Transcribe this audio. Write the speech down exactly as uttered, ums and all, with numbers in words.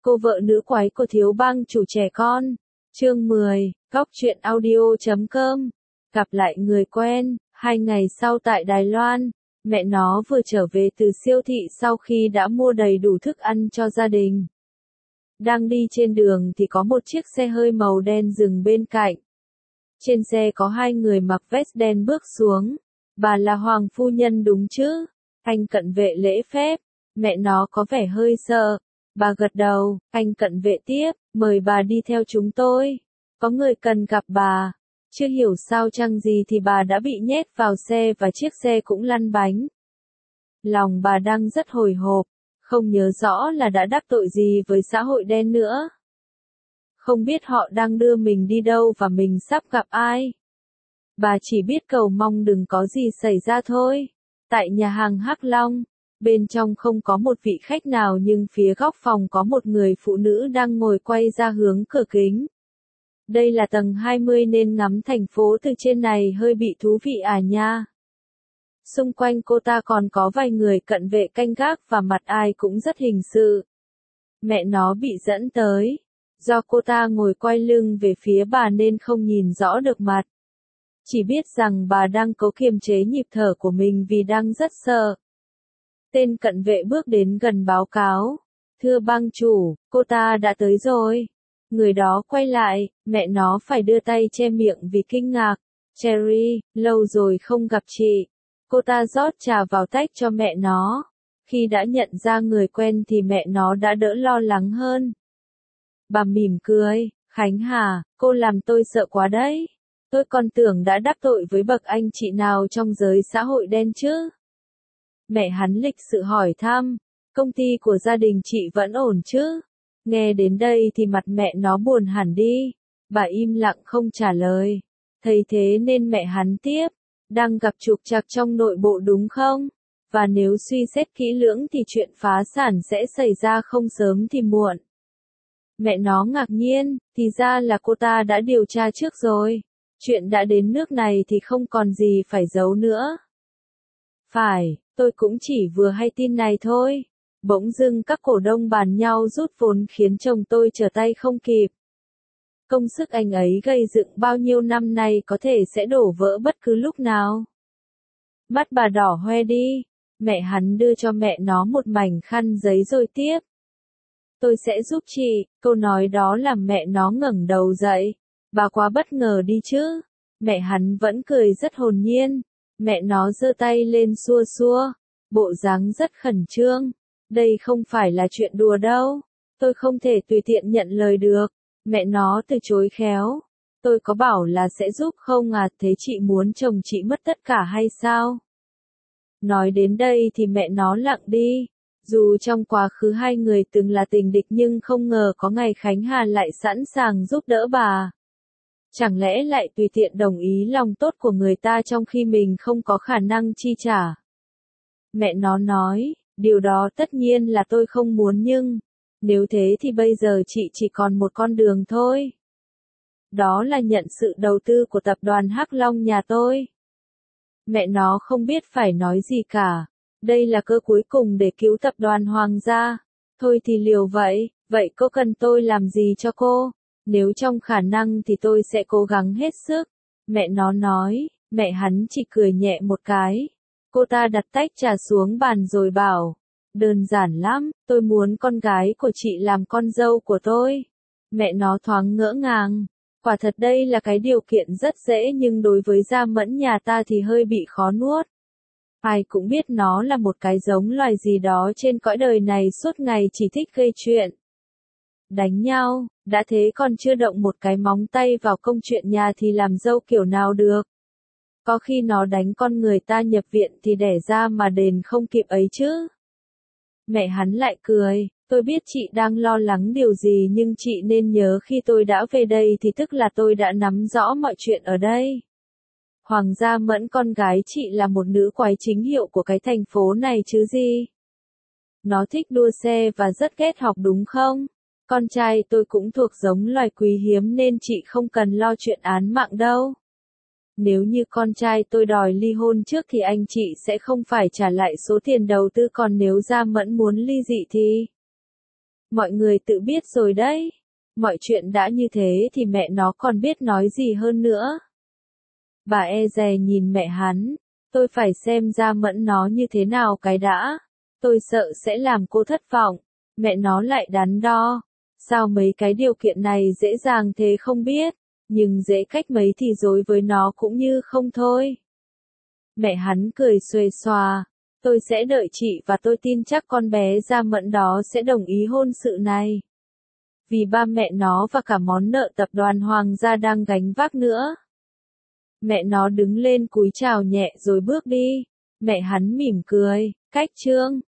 Cô vợ nữ quái của thiếu bang chủ trẻ con. Chương mười, góc truyện audio chấm com. Gặp lại người quen. Hai ngày sau tại Đài Loan, mẹ nó vừa trở về từ siêu thị sau khi đã mua đầy đủ thức ăn cho gia đình. Đang đi trên đường thì có một chiếc xe hơi màu đen dừng bên cạnh. Trên xe có hai người mặc vest đen bước xuống. Bà là Hoàng phu nhân đúng chứ? Anh cận vệ lễ phép. Mẹ nó có vẻ hơi sợ. Bà gật đầu, anh cận vệ tiếp, mời bà đi theo chúng tôi. Có người cần gặp bà. Chưa hiểu sao chăng gì thì bà đã bị nhét vào xe và chiếc xe cũng lăn bánh. Lòng bà đang rất hồi hộp, không nhớ rõ là đã đắc tội gì với xã hội đen nữa. Không biết họ đang đưa mình đi đâu và mình sắp gặp ai. Bà chỉ biết cầu mong đừng có gì xảy ra thôi. Tại nhà hàng Hắc Long, bên trong không có một vị khách nào nhưng phía góc phòng có một người phụ nữ đang ngồi quay ra hướng cửa kính. Đây là tầng hai mươi nên ngắm thành phố từ trên này hơi bị thú vị à nha. Xung quanh cô ta còn có vài người cận vệ canh gác và mặt ai cũng rất hình sự. Mẹ nó bị dẫn tới. Do cô ta ngồi quay lưng về phía bà nên không nhìn rõ được mặt. Chỉ biết rằng bà đang cố kiềm chế nhịp thở của mình vì đang rất sợ. Tên cận vệ bước đến gần báo cáo. Thưa bang chủ, cô ta đã tới rồi. Người đó quay lại, mẹ nó phải đưa tay che miệng vì kinh ngạc. Cherry, lâu rồi không gặp chị. Cô ta rót trà vào tách cho mẹ nó. Khi đã nhận ra người quen thì mẹ nó đã đỡ lo lắng hơn. Bà mỉm cười, Khánh Hà, cô làm tôi sợ quá đấy. Tôi còn tưởng đã đắc tội với bậc anh chị nào trong giới xã hội đen chứ. Mẹ hắn lịch sự hỏi thăm, công ty của gia đình chị vẫn ổn chứ? Nghe đến đây thì mặt mẹ nó buồn hẳn đi. Bà im lặng không trả lời. Thấy thế nên mẹ hắn tiếp, đang gặp trục trặc trong nội bộ đúng không? Và nếu suy xét kỹ lưỡng thì chuyện phá sản sẽ xảy ra không sớm thì muộn. Mẹ nó ngạc nhiên, thì ra là cô ta đã điều tra trước rồi. Chuyện đã đến nước này thì không còn gì phải giấu nữa. Phải, tôi cũng chỉ vừa hay tin này thôi. Bỗng dưng các cổ đông bàn nhau rút vốn khiến chồng tôi trở tay không kịp. Công sức anh ấy gây dựng bao nhiêu năm nay có thể sẽ đổ vỡ bất cứ lúc nào. Mắt bà đỏ hoe đi. Mẹ hắn đưa cho mẹ nó một mảnh khăn giấy rồi tiếp. Tôi sẽ giúp chị, câu nói đó làm mẹ nó ngẩng đầu dậy. Bà quá bất ngờ đi chứ. Mẹ hắn vẫn cười rất hồn nhiên. Mẹ nó giơ tay lên xua xua. Bộ dáng rất khẩn trương. Đây không phải là chuyện đùa đâu. Tôi không thể tùy tiện nhận lời được. Mẹ nó từ chối khéo. Tôi có bảo là sẽ giúp không à, thế chị muốn chồng chị mất tất cả hay sao? Nói đến đây thì mẹ nó lặng đi. Dù trong quá khứ hai người từng là tình địch nhưng không ngờ có ngày Khánh Hà lại sẵn sàng giúp đỡ bà. Chẳng lẽ lại tùy tiện đồng ý lòng tốt của người ta trong khi mình không có khả năng chi trả? Mẹ nó nói, điều đó tất nhiên là tôi không muốn nhưng, nếu thế thì bây giờ chị chỉ còn một con đường thôi. Đó là nhận sự đầu tư của tập đoàn Hắc Long nhà tôi. Mẹ nó không biết phải nói gì cả. Đây là cơ cuối cùng để cứu tập đoàn Hoàng gia. Thôi thì liều vậy, vậy cô cần tôi làm gì cho cô? Nếu trong khả năng thì tôi sẽ cố gắng hết sức. Mẹ nó nói, mẹ hắn chỉ cười nhẹ một cái. Cô ta đặt tách trà xuống bàn rồi bảo, đơn giản lắm, tôi muốn con gái của chị làm con dâu của tôi. Mẹ nó thoáng ngỡ ngàng. Quả thật đây là cái điều kiện rất dễ nhưng đối với Gia Mẫn nhà ta thì hơi bị khó nuốt. Ai cũng biết nó là một cái giống loài gì đó trên cõi đời này suốt ngày chỉ thích gây chuyện. Đánh nhau, đã thế còn chưa động một cái móng tay vào công chuyện nhà thì làm dâu kiểu nào được. Có khi nó đánh con người ta nhập viện thì đẻ ra mà đền không kịp ấy chứ. Mẹ hắn lại cười, tôi biết chị đang lo lắng điều gì nhưng chị nên nhớ khi tôi đã về đây thì tức là tôi đã nắm rõ mọi chuyện ở đây. Hoàng Gia Mẫn con gái chị là một nữ quái chính hiệu của cái thành phố này chứ gì. Nó thích đua xe và rất ghét học đúng không? Con trai tôi cũng thuộc giống loài quý hiếm nên chị không cần lo chuyện án mạng đâu. Nếu như con trai tôi đòi ly hôn trước thì anh chị sẽ không phải trả lại số tiền đầu tư còn nếu Gia Mẫn muốn ly dị thì... Mọi người tự biết rồi đấy. Mọi chuyện đã như thế thì mẹ nó còn biết nói gì hơn nữa. Bà e dè nhìn mẹ hắn. Tôi phải xem ra Mẫn nó như thế nào cái đã. Tôi sợ sẽ làm cô thất vọng. Mẹ nó lại đắn đo. Sao mấy cái điều kiện này dễ dàng thế không biết. Nhưng dễ cách mấy thì dối với nó cũng như không thôi. Mẹ hắn cười xuề xòa. Tôi sẽ đợi chị và tôi tin chắc con bé da Mẫn đó sẽ đồng ý hôn sự này. Vì ba mẹ nó và cả món nợ tập đoàn Hoàng gia đang gánh vác nữa. Mẹ nó đứng lên cúi chào nhẹ rồi bước đi. Mẹ hắn mỉm cười. Cách chương